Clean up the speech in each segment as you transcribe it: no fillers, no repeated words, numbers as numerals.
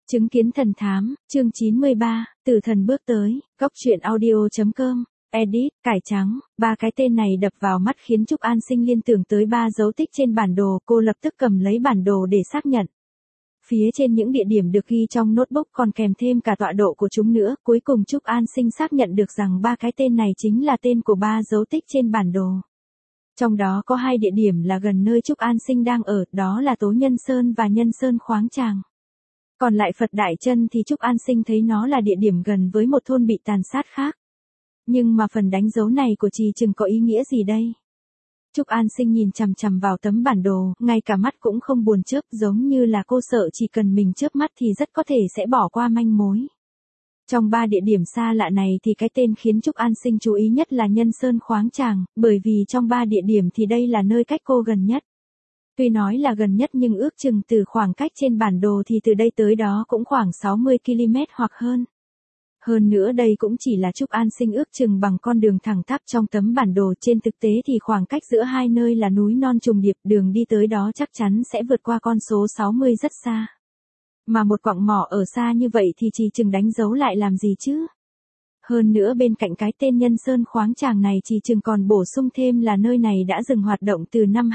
Chứng kiến thần thám, chương 93, từ thần bước tới, góc truyện audio.com, edit, cải trắng, ba cái tên này đập vào mắt khiến Trúc An Sinh liên tưởng tới ba dấu tích trên bản đồ, cô lập tức cầm lấy bản đồ để xác nhận. Phía trên những địa điểm được ghi trong notebook còn kèm thêm cả tọa độ của chúng nữa, cuối cùng Trúc An Sinh xác nhận được rằng ba cái tên này chính là tên của ba dấu tích trên bản đồ. Trong đó có hai địa điểm là gần nơi Trúc An Sinh đang ở, đó là Tố Nhân Sơn và Nhân Sơn Khoáng Tràng. Còn lại Phật Đại Chân thì Trúc An Sinh thấy nó là địa điểm gần với một thôn bị tàn sát khác. Nhưng mà phần đánh dấu này của Trì Trừng có ý nghĩa gì đây? Trúc An Sinh nhìn chằm chằm vào tấm bản đồ, ngay cả mắt cũng không buồn chớp, giống như là cô sợ chỉ cần mình chớp mắt thì rất có thể sẽ bỏ qua manh mối. Trong ba địa điểm xa lạ này thì cái tên khiến Trúc An Sinh chú ý nhất là Nhân Sơn Khoáng Tràng, bởi vì trong ba địa điểm thì đây là nơi cách cô gần nhất. Tuy nói là gần nhất nhưng ước chừng từ khoảng cách trên bản đồ thì từ đây tới đó cũng khoảng 60 km hoặc hơn. Hơn nữa đây cũng chỉ là Trúc An Sinh ước chừng bằng con đường thẳng tắp trong tấm bản đồ, trên thực tế thì khoảng cách giữa hai nơi là núi non trùng điệp, đường đi tới đó chắc chắn sẽ vượt qua con số 60 rất xa. Mà một quặng mỏ ở xa như vậy thì Trì Trừng đánh dấu lại làm gì chứ? Hơn nữa bên cạnh cái tên Nhân Sơn Khoáng Tràng này Trì Trừng còn bổ sung thêm là nơi này đã dừng hoạt động từ năm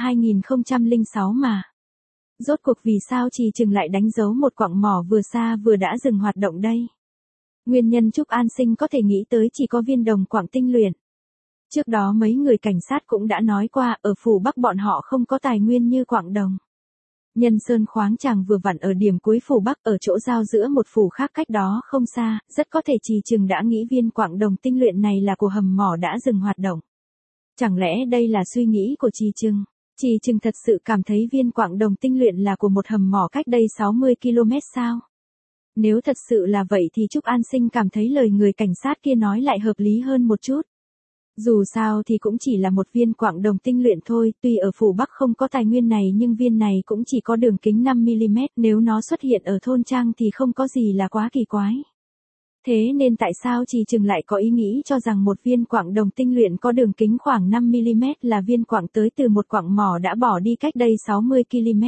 2006 mà. Rốt cuộc vì sao Trì Trừng lại đánh dấu một quặng mỏ vừa xa vừa đã dừng hoạt động đây? Nguyên nhân Trúc An Sinh có thể nghĩ tới chỉ có viên đồng quặng tinh luyện. Trước đó mấy người cảnh sát cũng đã nói qua, ở phủ Bắc bọn họ không có tài nguyên như quặng đồng. Nhân Sơn Khoáng Tràng vừa vặn ở điểm cuối phủ Bắc, ở chỗ giao giữa một phủ khác cách đó không xa, rất có thể Trì Trừng đã nghĩ viên quặng đồng tinh luyện này là của hầm mỏ đã dừng hoạt động. Chẳng lẽ đây là suy nghĩ của Trì Trừng? Trì Trừng thật sự cảm thấy viên quặng đồng tinh luyện là của một hầm mỏ cách đây 60 km sao? Nếu thật sự là vậy thì Trúc An Sinh cảm thấy lời người cảnh sát kia nói lại hợp lý hơn một chút. Dù sao thì cũng chỉ là một viên quặng đồng tinh luyện thôi, tuy ở phủ Bắc không có tài nguyên này nhưng viên này cũng chỉ có đường kính 5mm, nếu nó xuất hiện ở thôn trang thì không có gì là quá kỳ quái. Thế nên tại sao Trì Trừng lại có ý nghĩ cho rằng một viên quặng đồng tinh luyện có đường kính khoảng 5mm là viên quặng tới từ một quặng mỏ đã bỏ đi cách đây 60 km?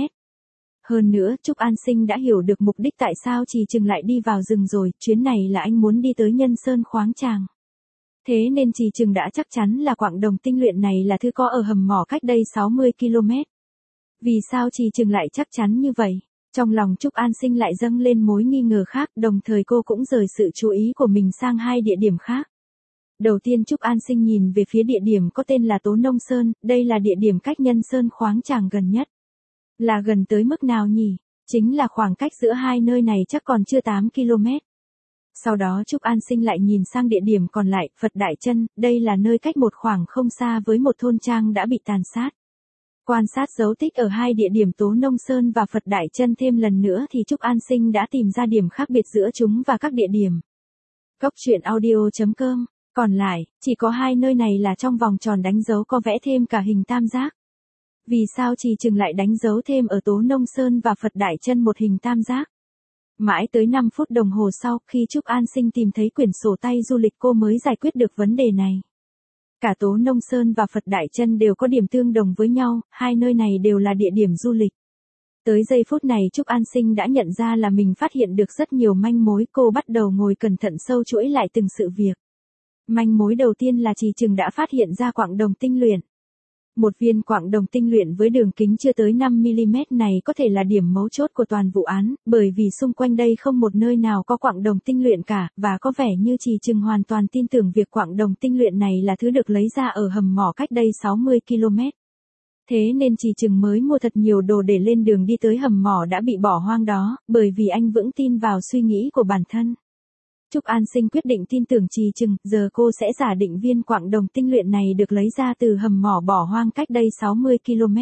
Hơn nữa, Trúc An Sinh đã hiểu được mục đích tại sao Trì Trừng lại đi vào rừng rồi, chuyến này là anh muốn đi tới Nhân Sơn Khoáng Tràng. Thế nên Trì Trừng đã chắc chắn là quặng đồng tinh luyện này là thứ có ở hầm mỏ cách đây 60 km. Vì sao Trì Trừng lại chắc chắn như vậy? Trong lòng Trúc An Sinh lại dâng lên mối nghi ngờ khác, đồng thời cô cũng rời sự chú ý của mình sang hai địa điểm khác. Đầu tiên Trúc An Sinh nhìn về phía địa điểm có tên là Tố Nông Sơn, đây là địa điểm cách Nhân Sơn Khoáng Tràng gần nhất. Là gần tới mức nào nhỉ? Chính là khoảng cách giữa hai nơi này chắc còn chưa 8 km. Sau đó Trúc An Sinh lại nhìn sang địa điểm còn lại, Phật Đại Chân, đây là nơi cách một khoảng không xa với một thôn trang đã bị tàn sát. Quan sát dấu tích ở hai địa điểm Tố Nông Sơn và Phật Đại Chân thêm lần nữa thì Trúc An Sinh đã tìm ra điểm khác biệt giữa chúng và các địa điểm. Góc truyện audio.com, còn lại, chỉ có hai nơi này là trong vòng tròn đánh dấu có vẽ thêm cả hình tam giác. Vì sao Trì Trừng lại đánh dấu thêm ở Tố Nông Sơn và Phật Đại Chân một hình tam giác? Mãi tới 5 phút đồng hồ sau, khi Trúc An Sinh tìm thấy quyển sổ tay du lịch cô mới giải quyết được vấn đề này. Cả Tố Nông Sơn và Phật Đại Chân đều có điểm tương đồng với nhau, hai nơi này đều là địa điểm du lịch. Tới giây phút này Trúc An Sinh đã nhận ra là mình phát hiện được rất nhiều manh mối, cô bắt đầu ngồi cẩn thận sâu chuỗi lại từng sự việc. Manh mối đầu tiên là Trì Trừng đã phát hiện ra quặng đồng tinh luyện. Một viên quặng đồng tinh luyện với đường kính chưa tới 5mm này có thể là điểm mấu chốt của toàn vụ án, bởi vì xung quanh đây không một nơi nào có quặng đồng tinh luyện cả, và có vẻ như Trì Trừng hoàn toàn tin tưởng việc quặng đồng tinh luyện này là thứ được lấy ra ở hầm mỏ cách đây 60 km. Thế nên Trì Trừng mới mua thật nhiều đồ để lên đường đi tới hầm mỏ đã bị bỏ hoang đó, bởi vì anh vững tin vào suy nghĩ của bản thân. Trúc An Sinh quyết định tin tưởng Trì Trừng, giờ cô sẽ giả định viên quặng đồng tinh luyện này được lấy ra từ hầm mỏ bỏ hoang cách đây 60 km.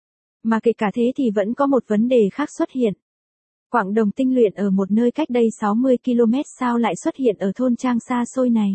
Mà kể cả thế thì vẫn có một vấn đề khác xuất hiện. Quặng đồng tinh luyện ở một nơi cách đây 60 km sao lại xuất hiện ở thôn trang xa xôi này?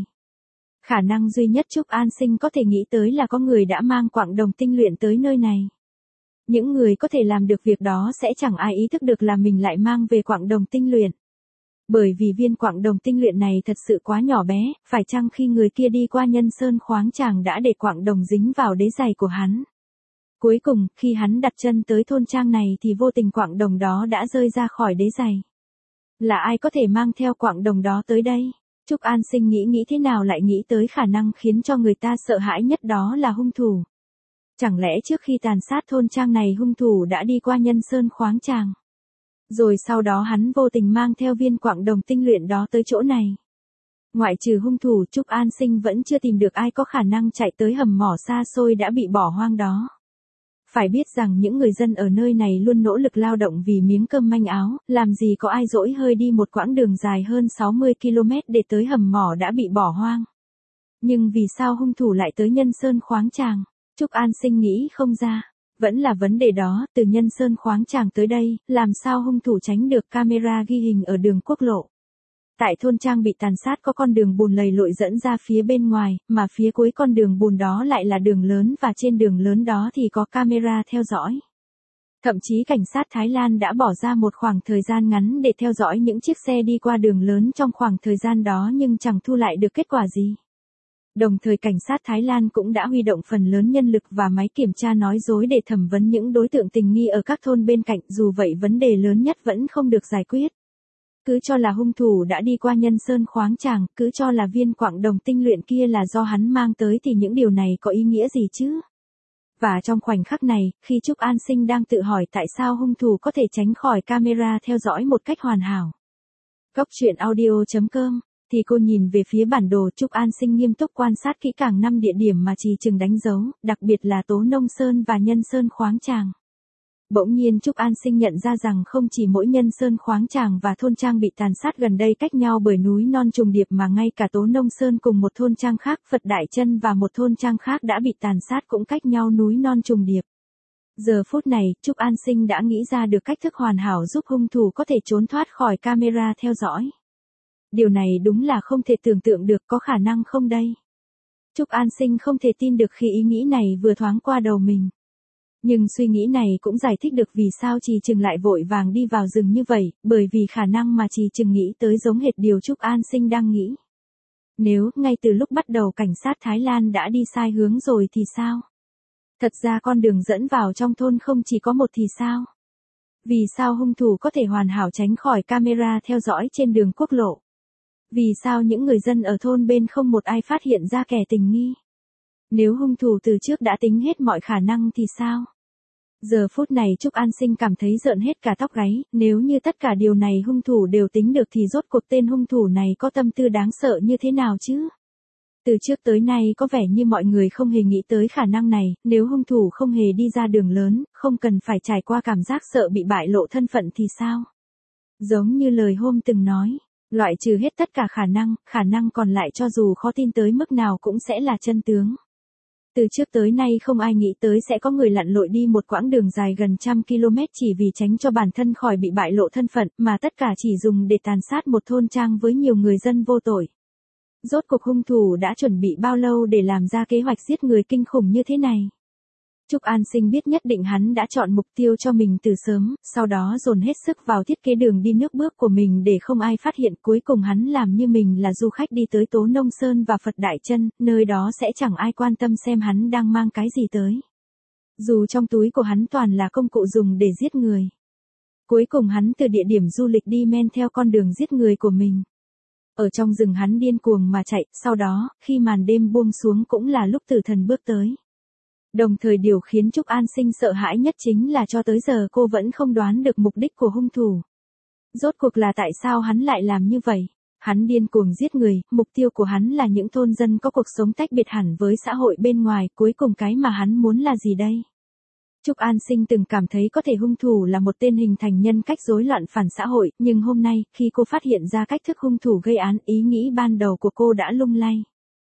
Khả năng duy nhất Trúc An Sinh có thể nghĩ tới là có người đã mang quặng đồng tinh luyện tới nơi này. Những người có thể làm được việc đó sẽ chẳng ai ý thức được là mình lại mang về quặng đồng tinh luyện. Bởi vì viên quặng đồng tinh luyện này thật sự quá nhỏ bé, phải chăng khi người kia đi qua Nhân Sơn Khoáng Tràng đã để quặng đồng dính vào đế giày của hắn? Cuối cùng, khi hắn đặt chân tới thôn trang này thì vô tình quặng đồng đó đã rơi ra khỏi đế giày. Là ai có thể mang theo quặng đồng đó tới đây? Trúc An Sinh nghĩ thế nào lại nghĩ tới khả năng khiến cho người ta sợ hãi nhất đó là hung thủ. Chẳng lẽ trước khi tàn sát thôn trang này hung thủ đã đi qua Nhân Sơn khoáng tràng? Rồi sau đó hắn vô tình mang theo viên quặng đồng tinh luyện đó tới chỗ này. Ngoại trừ hung thủ, Trúc An Sinh vẫn chưa tìm được ai có khả năng chạy tới hầm mỏ xa xôi đã bị bỏ hoang đó. Phải biết rằng những người dân ở nơi này luôn nỗ lực lao động vì miếng cơm manh áo, làm gì có ai dỗi hơi đi một quãng đường dài hơn 60 km để tới hầm mỏ đã bị bỏ hoang. Nhưng vì sao hung thủ lại tới Nhân Sơn khoáng tràng? Trúc An Sinh nghĩ không ra. Vẫn là vấn đề đó, từ Nhân Sơn khoáng tràng tới đây, làm sao hung thủ tránh được camera ghi hình ở đường quốc lộ. Tại thôn trang bị tàn sát có con đường bùn lầy lội dẫn ra phía bên ngoài, mà phía cuối con đường bùn đó lại là đường lớn và trên đường lớn đó thì có camera theo dõi. Thậm chí cảnh sát Thái Lan đã bỏ ra một khoảng thời gian ngắn để theo dõi những chiếc xe đi qua đường lớn trong khoảng thời gian đó nhưng chẳng thu lại được kết quả gì. Đồng thời cảnh sát Thái Lan cũng đã huy động phần lớn nhân lực và máy kiểm tra nói dối để thẩm vấn những đối tượng tình nghi ở các thôn bên cạnh, dù vậy vấn đề lớn nhất vẫn không được giải quyết. Cứ cho là hung thủ đã đi qua Nhân Sơn khoáng tràng, cứ cho là viên quặng đồng tinh luyện kia là do hắn mang tới thì những điều này có ý nghĩa gì chứ? Và trong khoảnh khắc này, khi Trúc An Sinh đang tự hỏi tại sao hung thủ có thể tránh khỏi camera theo dõi một cách hoàn hảo. Góc truyện audio.com thì cô nhìn về phía bản đồ. Trúc An Sinh nghiêm túc quan sát kỹ càng 5 địa điểm mà Trì Trừng đánh dấu, đặc biệt là Tố Nông Sơn và Nhân Sơn khoáng tràng. Bỗng nhiên Trúc An Sinh nhận ra rằng không chỉ mỗi Nhân Sơn khoáng tràng và thôn trang bị tàn sát gần đây cách nhau bởi núi non trùng điệp mà ngay cả Tố Nông Sơn cùng một thôn trang khác Phật Đại Chân và một thôn trang khác đã bị tàn sát cũng cách nhau núi non trùng điệp. Giờ phút này, Trúc An Sinh đã nghĩ ra được cách thức hoàn hảo giúp hung thủ có thể trốn thoát khỏi camera theo dõi. Điều này đúng là không thể tưởng tượng được, có khả năng không đây? Trúc An Sinh không thể tin được khi ý nghĩ này vừa thoáng qua đầu mình. Nhưng suy nghĩ này cũng giải thích được vì sao Trì Trừng lại vội vàng đi vào rừng như vậy, bởi vì khả năng mà Trì Trừng nghĩ tới giống hệt điều Trúc An Sinh đang nghĩ. Nếu, ngay từ lúc bắt đầu cảnh sát Thái Lan đã đi sai hướng rồi thì sao? Thật ra con đường dẫn vào trong thôn không chỉ có một thì sao? Vì sao hung thủ có thể hoàn hảo tránh khỏi camera theo dõi trên đường quốc lộ? Vì sao những người dân ở thôn bên không một ai phát hiện ra kẻ tình nghi? Nếu hung thủ từ trước đã tính hết mọi khả năng thì sao? Giờ phút này Trúc An Sinh cảm thấy rợn hết cả tóc gáy, nếu như tất cả điều này hung thủ đều tính được thì rốt cuộc tên hung thủ này có tâm tư đáng sợ như thế nào chứ? Từ trước tới nay có vẻ như mọi người không hề nghĩ tới khả năng này, nếu hung thủ không hề đi ra đường lớn, không cần phải trải qua cảm giác sợ bị bại lộ thân phận thì sao? Giống như lời hôm từng nói, loại trừ hết tất cả khả năng còn lại cho dù khó tin tới mức nào cũng sẽ là chân tướng. Từ trước tới nay không ai nghĩ tới sẽ có người lặn lội đi một quãng đường dài gần 100 km chỉ vì tránh cho bản thân khỏi bị bại lộ thân phận, mà tất cả chỉ dùng để tàn sát một thôn trang với nhiều người dân vô tội. Rốt cuộc hung thủ đã chuẩn bị bao lâu để làm ra kế hoạch giết người kinh khủng như thế này? Trúc An Sinh biết nhất định hắn đã chọn mục tiêu cho mình từ sớm, sau đó dồn hết sức vào thiết kế đường đi nước bước của mình để không ai phát hiện. Cuối cùng hắn làm như mình là du khách đi tới Tố Nông Sơn và Phật Đại Chân, nơi đó sẽ chẳng ai quan tâm xem hắn đang mang cái gì tới. Dù trong túi của hắn toàn là công cụ dùng để giết người. Cuối cùng hắn từ địa điểm du lịch đi men theo con đường giết người của mình. Ở trong rừng hắn điên cuồng mà chạy, sau đó, khi màn đêm buông xuống cũng là lúc tử thần bước tới. Đồng thời điều khiến Trúc An Sinh sợ hãi nhất chính là cho tới giờ cô vẫn không đoán được mục đích của hung thủ. Rốt cuộc là tại sao hắn lại làm như vậy? Hắn điên cuồng giết người, mục tiêu của hắn là những thôn dân có cuộc sống tách biệt hẳn với xã hội bên ngoài, cuối cùng cái mà hắn muốn là gì đây? Trúc An Sinh từng cảm thấy có thể hung thủ là một tên hình thành nhân cách rối loạn phản xã hội, nhưng hôm nay, khi cô phát hiện ra cách thức hung thủ gây án, ý nghĩ ban đầu của cô đã lung lay.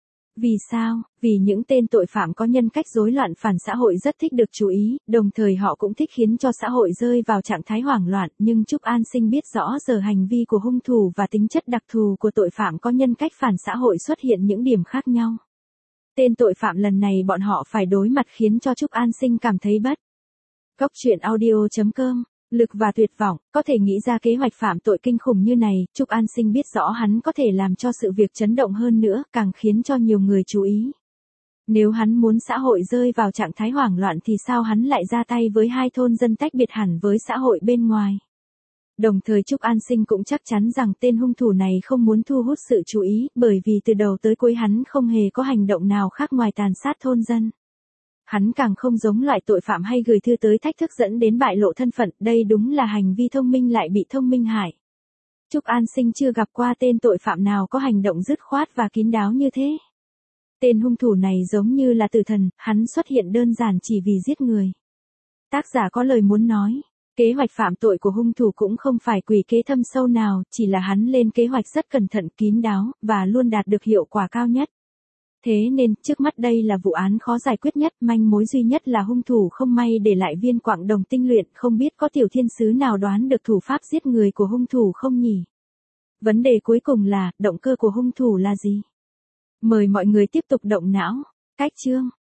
Vì sao? Vì những tên tội phạm có nhân cách rối loạn phản xã hội rất thích được chú ý, đồng thời họ cũng thích khiến cho xã hội rơi vào trạng thái hoảng loạn, nhưng Trúc An Sinh biết rõ giờ hành vi của hung thủ và tính chất đặc thù của tội phạm có nhân cách phản xã hội xuất hiện những điểm khác nhau. Tên tội phạm lần này bọn họ phải đối mặt khiến cho Trúc An Sinh cảm thấy bất. Góc truyện audio.com Lực và tuyệt vọng, có thể nghĩ ra kế hoạch phạm tội kinh khủng như này, Trúc An Sinh biết rõ hắn có thể làm cho sự việc chấn động hơn nữa, càng khiến cho nhiều người chú ý. Nếu hắn muốn xã hội rơi vào trạng thái hoảng loạn thì sao hắn lại ra tay với hai thôn dân tách biệt hẳn với xã hội bên ngoài? Đồng thời Trúc An Sinh cũng chắc chắn rằng tên hung thủ này không muốn thu hút sự chú ý, bởi vì từ đầu tới cuối hắn không hề có hành động nào khác ngoài tàn sát thôn dân. Hắn càng không giống loại tội phạm hay gửi thư tới thách thức dẫn đến bại lộ thân phận, đây đúng là hành vi thông minh lại bị thông minh hại. Trúc An Sinh chưa gặp qua tên tội phạm nào có hành động dứt khoát và kín đáo như thế. Tên hung thủ này giống như là tử thần, hắn xuất hiện đơn giản chỉ vì giết người. Tác giả có lời muốn nói, kế hoạch phạm tội của hung thủ cũng không phải quỷ kế thâm sâu nào, chỉ là hắn lên kế hoạch rất cẩn thận kín đáo, và luôn đạt được hiệu quả cao nhất. Thế nên, trước mắt đây là vụ án khó giải quyết nhất, manh mối duy nhất là hung thủ không may để lại viên quặng đồng tinh luyện, không biết có tiểu thiên sứ nào đoán được thủ pháp giết người của hung thủ không nhỉ? Vấn đề cuối cùng là, động cơ của hung thủ là gì? Mời mọi người tiếp tục động não. Cách chương